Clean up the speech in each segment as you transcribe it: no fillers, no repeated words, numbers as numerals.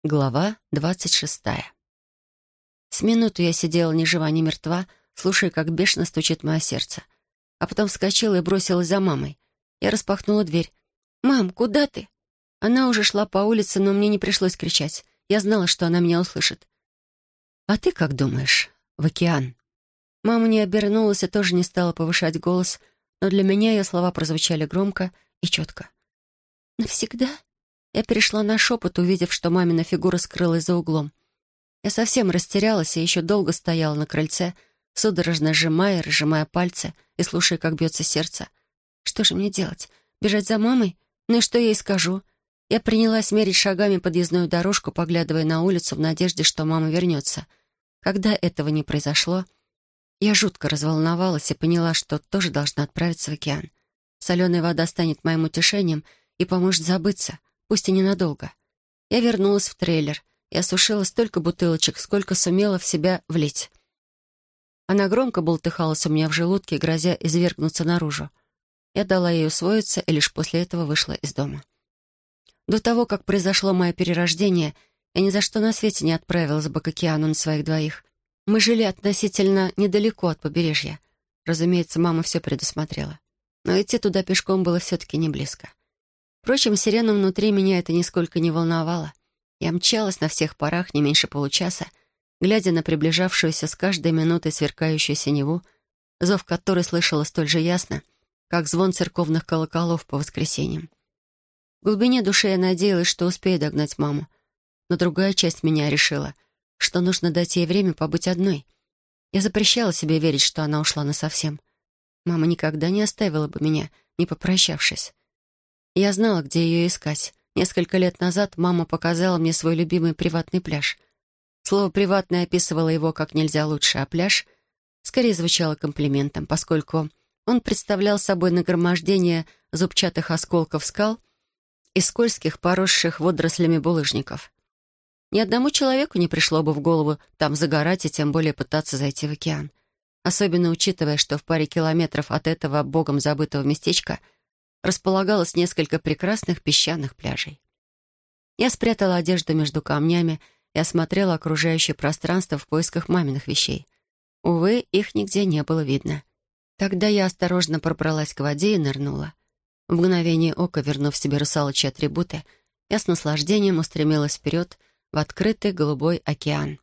Глава 26. С минуту я сидела ни жива, ни мертва, слушая, как бешено стучит мое сердце. А потом вскочила и бросилась за мамой. Я распахнула дверь. «Мам, куда ты?» Она уже шла по улице, но мне не пришлось кричать. Я знала, что она меня услышит. «А ты как думаешь? В океан?» Мама не обернулась и тоже не стала повышать голос, но для меня ее слова прозвучали громко и четко. «Навсегда?» Я перешла на шепот, увидев, что мамина фигура скрылась за углом. Я совсем растерялась и еще долго стояла на крыльце, судорожно сжимая и разжимая пальцы и слушая, как бьется сердце. Что же мне делать? Бежать за мамой? Ну и что я ей скажу? Я принялась мерить шагами подъездную дорожку, поглядывая на улицу в надежде, что мама вернется. Когда этого не произошло, я жутко разволновалась и поняла, что тоже должна отправиться в океан. Соленая вода станет моим утешением и поможет забыться, пусть и ненадолго. Я вернулась в трейлер и осушила столько бутылочек, сколько сумела в себя влить. Она громко бултыхалась у меня в желудке, грозя извергнуться наружу. Я дала ей усвоиться и лишь после этого вышла из дома. До того, как произошло мое перерождение, я ни за что на свете не отправилась бы к океану на своих двоих. Мы жили относительно недалеко от побережья. Разумеется, мама все предусмотрела. Но идти туда пешком было все-таки не близко. Впрочем, сирена внутри меня это нисколько не волновало. Я мчалась на всех парах не меньше получаса, глядя на приближавшуюся с каждой минутой сверкающую синеву, зов которой слышала столь же ясно, как звон церковных колоколов по воскресеньям. В глубине души я надеялась, что успею догнать маму, но другая часть меня решила, что нужно дать ей время побыть одной. Я запрещала себе верить, что она ушла насовсем. Мама никогда не оставила бы меня, не попрощавшись. Я знала, где ее искать. Несколько лет назад мама показала мне свой любимый приватный пляж. Слово «приватный» описывало его как нельзя лучше, а пляж скорее звучало комплиментом, поскольку он представлял собой нагромождение зубчатых осколков скал и скользких, поросших водорослями булыжников. Ни одному человеку не пришло бы в голову там загорать и тем более пытаться зайти в океан. Особенно учитывая, что в паре километров от этого богом забытого местечка располагалось несколько прекрасных песчаных пляжей. Я спрятала одежду между камнями и осмотрела окружающее пространство в поисках маминых вещей. Увы, их нигде не было видно. Тогда я осторожно пробралась к воде и нырнула. В мгновение ока, вернув себе русалочьи атрибуты, я с наслаждением устремилась вперед в открытый голубой океан.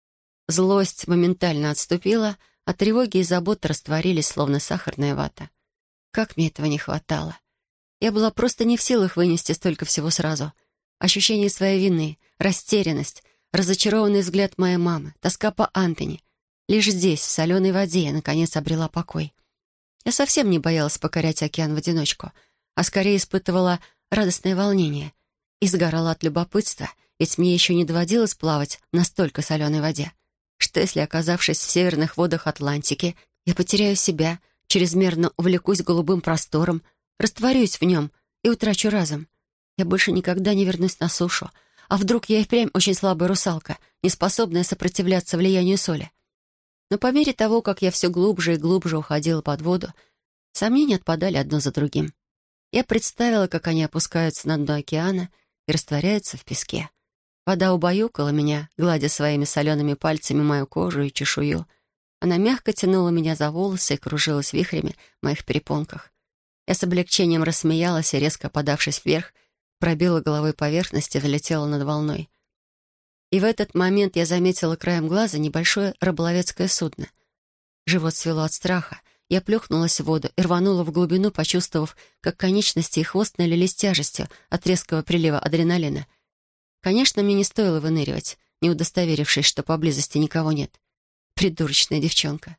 Злость моментально отступила, а тревоги и заботы растворились, словно сахарная вата. Как мне этого не хватало! Я была просто не в силах вынести столько всего сразу. Ощущение своей вины, растерянность, разочарованный взгляд моей мамы, тоска по Антони. Лишь здесь, в соленой воде, я, наконец, обрела покой. Я совсем не боялась покорять океан в одиночку, а скорее испытывала радостное волнение и сгорала от любопытства, ведь мне еще не доводилось плавать в настолько соленой воде. Что если, оказавшись в северных водах Атлантики, я потеряю себя, чрезмерно увлекусь голубым простором, растворюсь в нем и утрачу разум? Я больше никогда не вернусь на сушу. А вдруг я и впрямь очень слабая русалка, не способная сопротивляться влиянию соли? Но по мере того, как я все глубже и глубже уходила под воду, сомнения отпадали одно за другим. Я представила, как они опускаются на дно океана и растворяются в песке. Вода убаюкала меня, гладя своими солеными пальцами мою кожу и чешую. Она мягко тянула меня за волосы и кружилась вихрями в моих перепонках. Я с облегчением рассмеялась и, резко подавшись вверх, пробила головой поверхность и взлетела над волной. И в этот момент я заметила краем глаза небольшое рыболовецкое судно. Живот свело от страха. Я плюхнулась в воду и рванула в глубину, почувствовав, как конечности и хвост налились тяжестью от резкого прилива адреналина. Конечно, мне не стоило выныривать, не удостоверившись, что поблизости никого нет. Придурочная девчонка.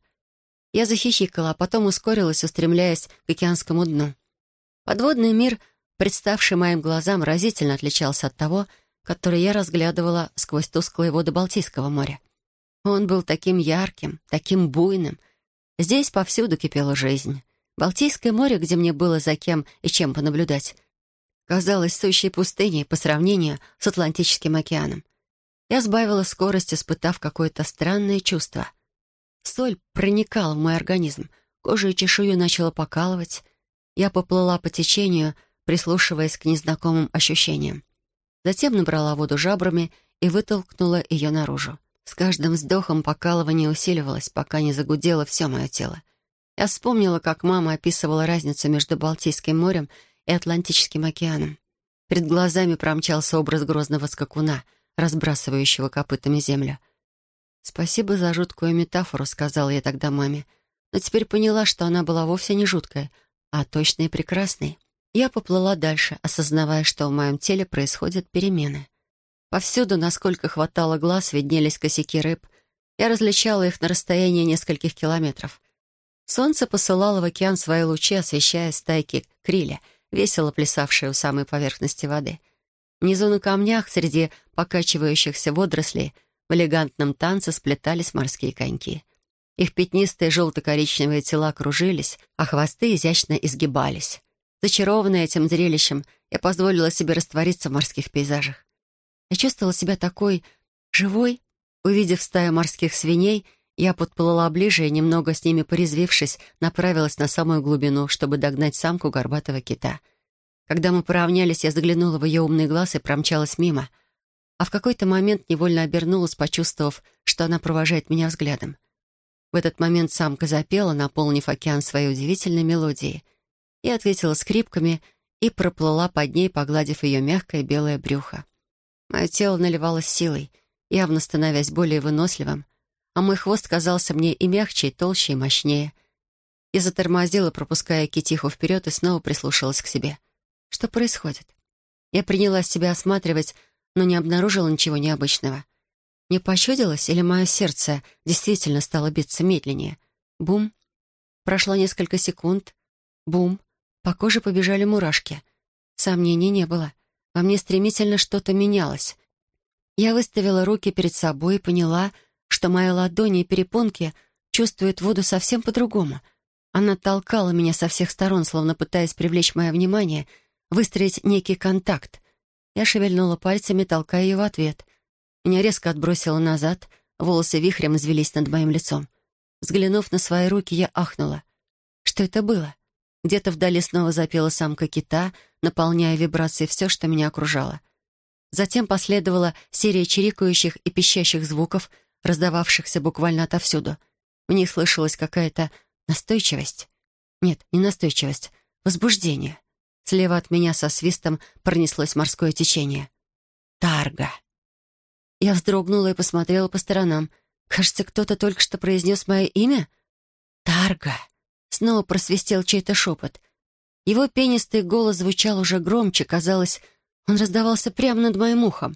Я захихикала, а потом ускорилась, устремляясь к океанскому дну. Подводный мир, представший моим глазам, разительно отличался от того, который я разглядывала сквозь тусклые воды Балтийского моря. Он был таким ярким, таким буйным. Здесь повсюду кипела жизнь. Балтийское море, где мне было за кем и чем понаблюдать, казалось сущей пустыней по сравнению с Атлантическим океаном. Я сбавила скорость, испытав какое-то странное чувство. Соль проникала в мой организм, кожу и чешую начала покалывать. Я поплыла по течению, прислушиваясь к незнакомым ощущениям. Затем набрала воду жабрами и вытолкнула ее наружу. С каждым вздохом покалывание усиливалось, пока не загудело все мое тело. Я вспомнила, как мама описывала разницу между Балтийским морем и Атлантическим океаном. Перед глазами промчался образ грозного скакуна, разбрасывающего копытами землю. «Спасибо за жуткую метафору», — сказала я тогда маме. Но теперь поняла, что она была вовсе не жуткой, а точной и прекрасной. Я поплыла дальше, осознавая, что в моем теле происходят перемены. Повсюду, насколько хватало глаз, виднелись косяки рыб. Я различала их на расстоянии нескольких километров. Солнце посылало в океан свои лучи, освещая стайки криля, весело плясавшие у самой поверхности воды. Внизу на камнях, среди покачивающихся водорослей, в элегантном танце сплетались морские коньки. Их пятнистые желто-коричневые тела кружились, а хвосты изящно изгибались. Зачарованная этим зрелищем, я позволила себе раствориться в морских пейзажах. Я чувствовала себя такой живой. Увидев стаю морских свиней, я подплыла ближе и, немного с ними порезвившись, направилась на самую глубину, чтобы догнать самку горбатого кита. Когда мы поравнялись, я заглянула в ее умный глаз и промчалась мимо. А в какой-то момент невольно обернулась, почувствовав, что она провожает меня взглядом. В этот момент самка запела, наполнив океан своей удивительной мелодией. Я ответила скрипками и проплыла под ней, погладив ее мягкое белое брюхо. Мое тело наливалось силой, явно становясь более выносливым, а мой хвост казался мне и мягче, и толще, и мощнее. Я затормозила, пропуская китиху вперед, и снова прислушалась к себе. Что происходит? Я принялась себя осматривать, но не обнаружила ничего необычного. Мне почудилось, или мое сердце действительно стало биться медленнее? Бум. Прошло несколько секунд. Бум. По коже побежали мурашки. Сомнений не было. Во мне стремительно что-то менялось. Я выставила руки перед собой и поняла, что мои ладони и перепонки чувствуют воду совсем по-другому. Она толкала меня со всех сторон, словно пытаясь привлечь мое внимание, выстроить некий контакт. Я шевельнула пальцами, толкая ее в ответ. Меня резко отбросило назад, волосы вихрем извелись над моим лицом. Взглянув на свои руки, я ахнула. Что это было? Где-то вдали снова запела самка кита, наполняя вибрацией все, что меня окружало. Затем последовала серия чирикающих и пищащих звуков, раздававшихся буквально отовсюду. В них слышалась какая-то настойчивость. Нет, не настойчивость, возбуждение. Слева от меня со свистом пронеслось морское течение. Тарга. Я вздрогнула и посмотрела по сторонам. Кажется, кто-то только что произнес мое имя. Тарга. Снова просвистел чей-то шепот. Его пенистый голос звучал уже громче, казалось, он раздавался прямо над моим ухом.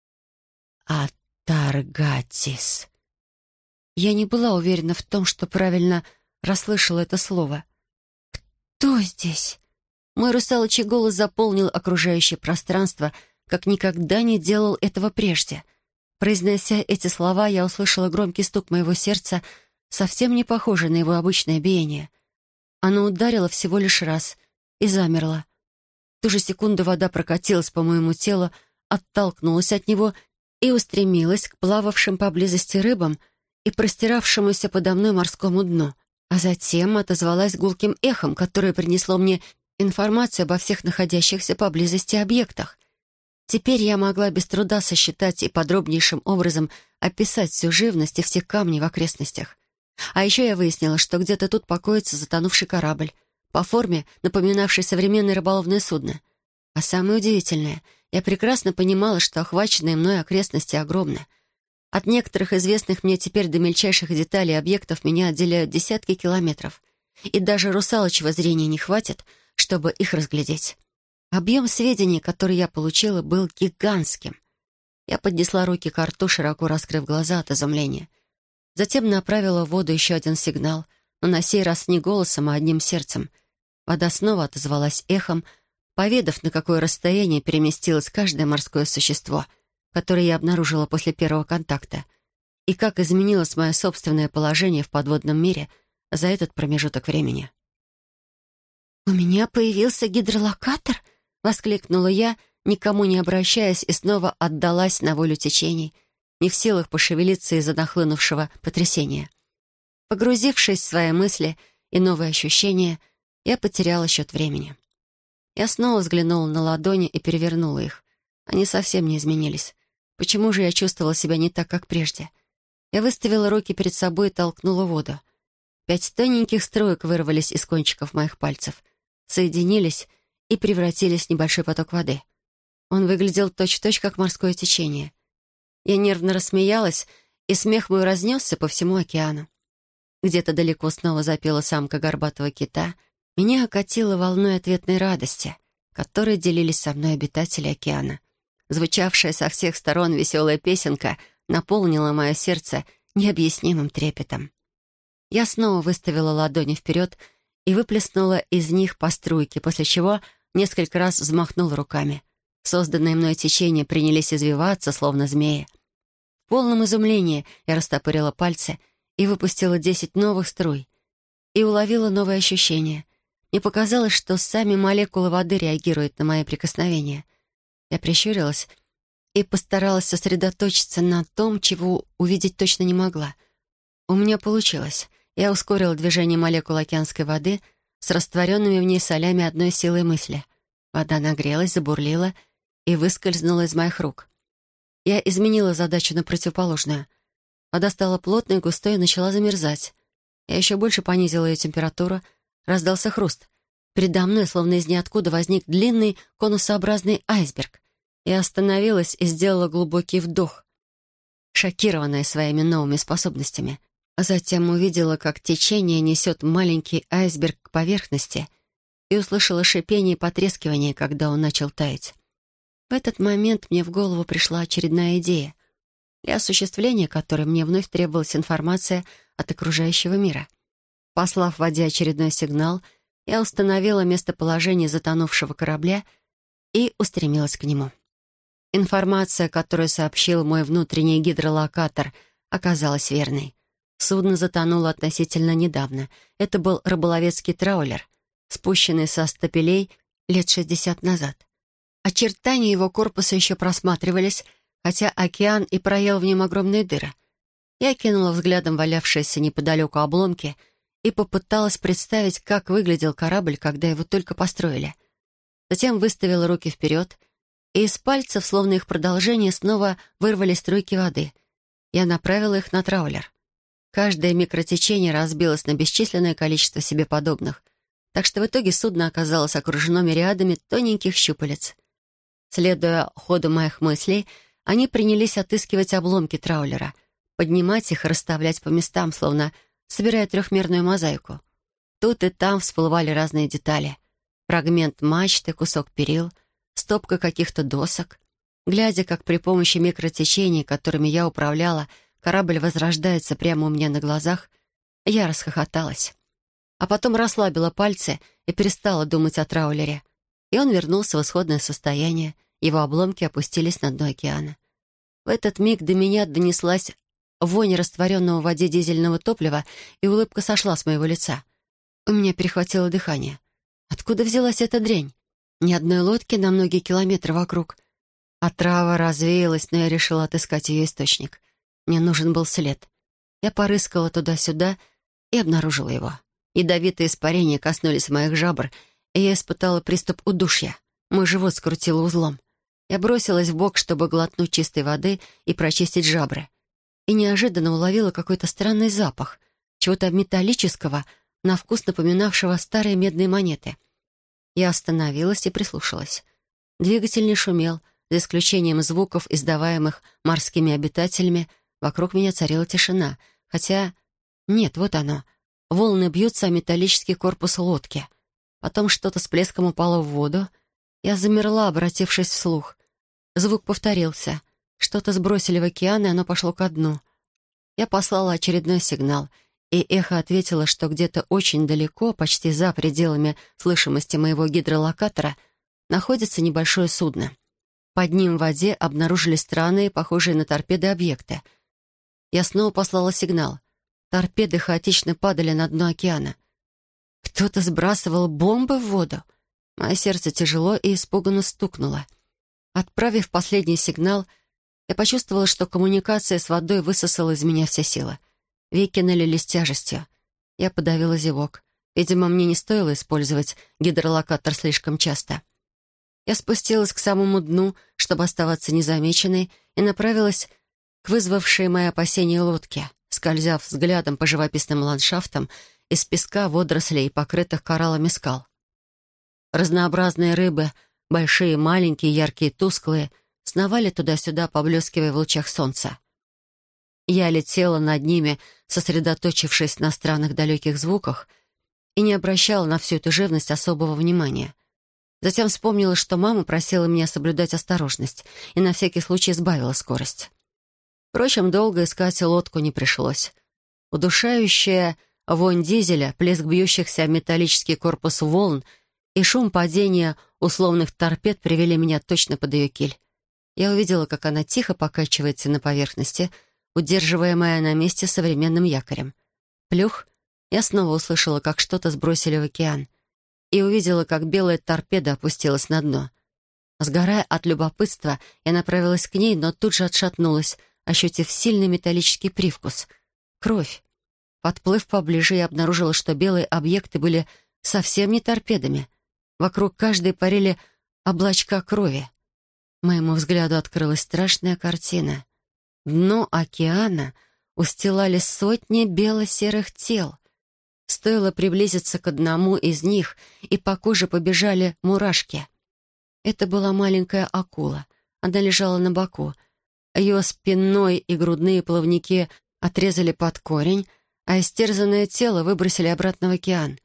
«Атаргатис». Я не была уверена в том, что правильно расслышала это слово. «Кто здесь?» Мой русалочий голос заполнил окружающее пространство, как никогда не делал этого прежде. Произнося эти слова, я услышала громкий стук моего сердца, совсем не похожий на его обычное биение. Оно ударило всего лишь раз и замерло. В ту же секунду вода прокатилась по моему телу, оттолкнулась от него и устремилась к плававшим поблизости рыбам и простиравшемуся подо мной морскому дну, а затем отозвалась гулким эхом, которое принесло мне информацию обо всех находящихся поблизости объектах. Теперь я могла без труда сосчитать и подробнейшим образом описать всю живность и все камни в окрестностях. А еще я выяснила, что где-то тут покоится затонувший корабль, по форме напоминавший современное рыболовное судно. А самое удивительное, я прекрасно понимала, что охваченные мной окрестности огромны. От некоторых известных мне теперь до мельчайших деталей объектов меня отделяют десятки километров. И даже русалочего зрения не хватит, чтобы их разглядеть. Объем сведений, которые я получила, был гигантским. Я поднесла руки к рту, широко раскрыв глаза от изумления. Затем направила в воду еще один сигнал, но на сей раз не голосом, а одним сердцем. Вода снова отозвалась эхом, поведав, на какое расстояние переместилось каждое морское существо, которое я обнаружила после первого контакта, и как изменилось мое собственное положение в подводном мире за этот промежуток времени. «У меня появился гидролокатор?» — воскликнула я, никому не обращаясь, и снова отдалась на волю течений, не в силах пошевелиться из-за нахлынувшего потрясения. Погрузившись в свои мысли и новые ощущения, я потеряла счет времени. Я снова взглянула на ладони и перевернула их. Они совсем не изменились. Почему же я чувствовала себя не так, как прежде? Я выставила руки перед собой и толкнула воду. 5 тоненьких струек вырвались из кончиков моих пальцев, соединились и превратились в небольшой поток воды. Он выглядел точь-в-точь, как морское течение. Я нервно рассмеялась, и смех мой разнесся по всему океану. Где-то далеко снова запела самка горбатого кита. Меня окатило волной ответной радости, которой делились со мной обитатели океана. Звучавшая со всех сторон веселая песенка наполнила мое сердце необъяснимым трепетом. Я снова выставила ладони вперед и выплеснула из них по струйке, после чего несколько раз взмахнула руками. Созданные мной течения принялись извиваться, словно змеи. В полном изумлении я растопырила пальцы и выпустила 10 новых струй. И уловила новые ощущения. Мне показалось, что сами молекулы воды реагируют на мои прикосновения. Я прищурилась и постаралась сосредоточиться на том, чего увидеть точно не могла. У меня получилось. Я ускорила движение молекул океанской воды с растворенными в ней солями одной силой мысли. Вода нагрелась, забурлила и выскользнула из моих рук. Я изменила задачу на противоположную. Вода стала плотной и густой и начала замерзать. Я еще больше понизила ее температуру. Раздался хруст. Передо мной, словно из ниоткуда, возник длинный конусообразный айсберг. Я остановилась и сделала глубокий вдох, шокированная своими новыми способностями. А затем увидела, как течение несет маленький айсберг к поверхности, и услышала шипение и потрескивание, когда он начал таять. В этот момент мне в голову пришла очередная идея, для осуществления которой мне вновь требовалась информация от окружающего мира. Послав в воде очередной сигнал, я установила местоположение затонувшего корабля и устремилась к нему. Информация, которую сообщил мой внутренний гидролокатор, оказалась верной. Судно затонуло относительно недавно. Это был рыболовецкий траулер, спущенный со стапелей лет 60 назад. Очертания его корпуса еще просматривались, хотя океан и проел в нем огромные дыры. Я кинула взглядом валявшиеся неподалеку обломки и попыталась представить, как выглядел корабль, когда его только построили. Затем выставила руки вперед, и из пальцев, словно их продолжение, снова вырвали струйки воды. Я направила их на траулер. Каждое микротечение разбилось на бесчисленное количество себе подобных, так что в итоге судно оказалось окружено мириадами тоненьких щупалец. Следуя ходу моих мыслей, они принялись отыскивать обломки траулера, поднимать их и расставлять по местам, словно собирая трехмерную мозаику. Тут и там всплывали разные детали. Фрагмент мачты, кусок перил, стопка каких-то досок. Глядя, как при помощи микротечений, которыми я управляла, корабль возрождается прямо у меня на глазах, я расхохоталась. А потом расслабила пальцы и перестала думать о траулере. И он вернулся в исходное состояние, его обломки опустились на дно океана. В этот миг до меня донеслась вонь растворенного в воде дизельного топлива, и улыбка сошла с моего лица. У меня перехватило дыхание. Откуда взялась эта дрянь? Ни одной лодки на многие километры вокруг. Отрава развеялась, но я решила отыскать ее источник. Мне нужен был след. Я порыскала туда-сюда и обнаружила его. Ядовитые испарения коснулись моих жабр, и я испытала приступ удушья. Мой живот скрутило узлом. Я бросилась в бок, чтобы глотнуть чистой воды и прочистить жабры. И неожиданно уловила какой-то странный запах, чего-то металлического, на вкус напоминавшего старые медные монеты. Я остановилась и прислушалась. Двигатель не шумел, за исключением звуков, издаваемых морскими обитателями. Вокруг меня царила тишина, хотя... Нет, вот оно. Волны бьются о металлический корпус лодки. Потом что-то с плеском упало в воду. Я замерла, обратившись вслух. Звук повторился. Что-то сбросили в океан, и оно пошло ко дну. Я послала очередной сигнал, и эхо ответило, что где-то очень далеко, почти за пределами слышимости моего гидролокатора, находится небольшое судно. Под ним в воде обнаружили странные, похожие на торпеды, объекты. Я снова послала сигнал. Торпеды хаотично падали на дно океана. Кто-то сбрасывал бомбы в воду. Мое сердце тяжело и испуганно стукнуло. Отправив последний сигнал, я почувствовала, что коммуникация с водой высосала из меня все силы. Веки налились тяжестью. Я подавила зевок. Видимо, мне не стоило использовать гидролокатор слишком часто. Я спустилась к самому дну, чтобы оставаться незамеченной, и направилась к вызвавшей мои опасения лодке, скользя взглядом по живописным ландшафтам из песка, водорослей и покрытых кораллами скал. Разнообразные рыбы, большие, маленькие, яркие, тусклые, сновали туда-сюда, поблескивая в лучах солнца. Я летела над ними, сосредоточившись на странных далеких звуках, и не обращала на всю эту живность особого внимания. Затем вспомнила, что мама просила меня соблюдать осторожность, и на всякий случай сбавила скорость. Впрочем, долго искать лодку не пришлось. Удушающая вонь дизеля, плеск бьющихся о металлический корпус волн и шум падения условных торпед привели меня точно под ее киль. Я увидела, как она тихо покачивается на поверхности, удерживаемая на месте современным якорем. Плюх, я снова услышала, как что-то сбросили в океан, и увидела, как белая торпеда опустилась на дно. Сгорая от любопытства, я направилась к ней, но тут же отшатнулась, ощутив сильный металлический привкус. Кровь. Подплыв поближе, я обнаружила, что белые объекты были совсем не торпедами. Вокруг каждой парили облачка крови. Моему взгляду открылась страшная картина. Дно океана устилали сотни бело-серых тел. Стоило приблизиться к одному из них, и по коже побежали мурашки. Это была маленькая акула. Она лежала на боку. Ее спинной и грудные плавники отрезали под корень, а истерзанное тело выбросили обратно в океан.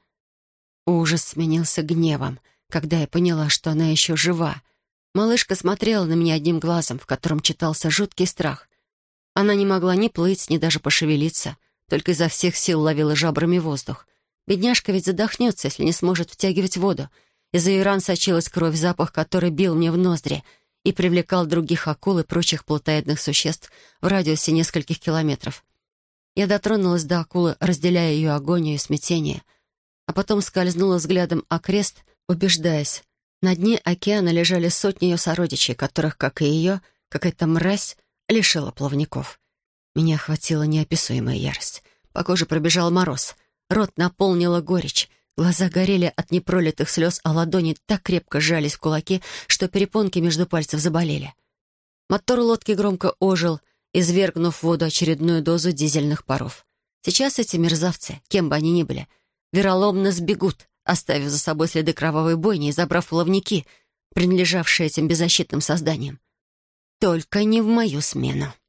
Ужас сменился гневом, когда я поняла, что она еще жива. Малышка смотрела на меня одним глазом, в котором читался жуткий страх. Она не могла ни плыть, ни даже пошевелиться, только изо всех сил ловила жабрами воздух. Бедняжка ведь задохнется, если не сможет втягивать воду. Из ее ран сочилась кровь, запах, который бил мне в ноздри и привлекал других акул и прочих плотоядных существ в радиусе нескольких километров. Я дотронулась до акулы, разделяя ее агонию и смятение, а потом скользнула взглядом окрест, убеждаясь. На дне океана лежали сотни ее сородичей, которых, как и ее, какая-то мразь лишила плавников. Меня охватила неописуемая ярость. По коже пробежал мороз. Рот наполнила горечь. Глаза горели от непролитых слез, а ладони так крепко сжались в кулаки, что перепонки между пальцев заболели. Мотор лодки громко ожил, извергнув в воду очередную дозу дизельных паров. Сейчас эти мерзавцы, кем бы они ни были, вероломно сбегут, оставив за собой следы кровавой бойни и забрав плавники, принадлежавшие этим беззащитным созданиям. Только не в мою смену.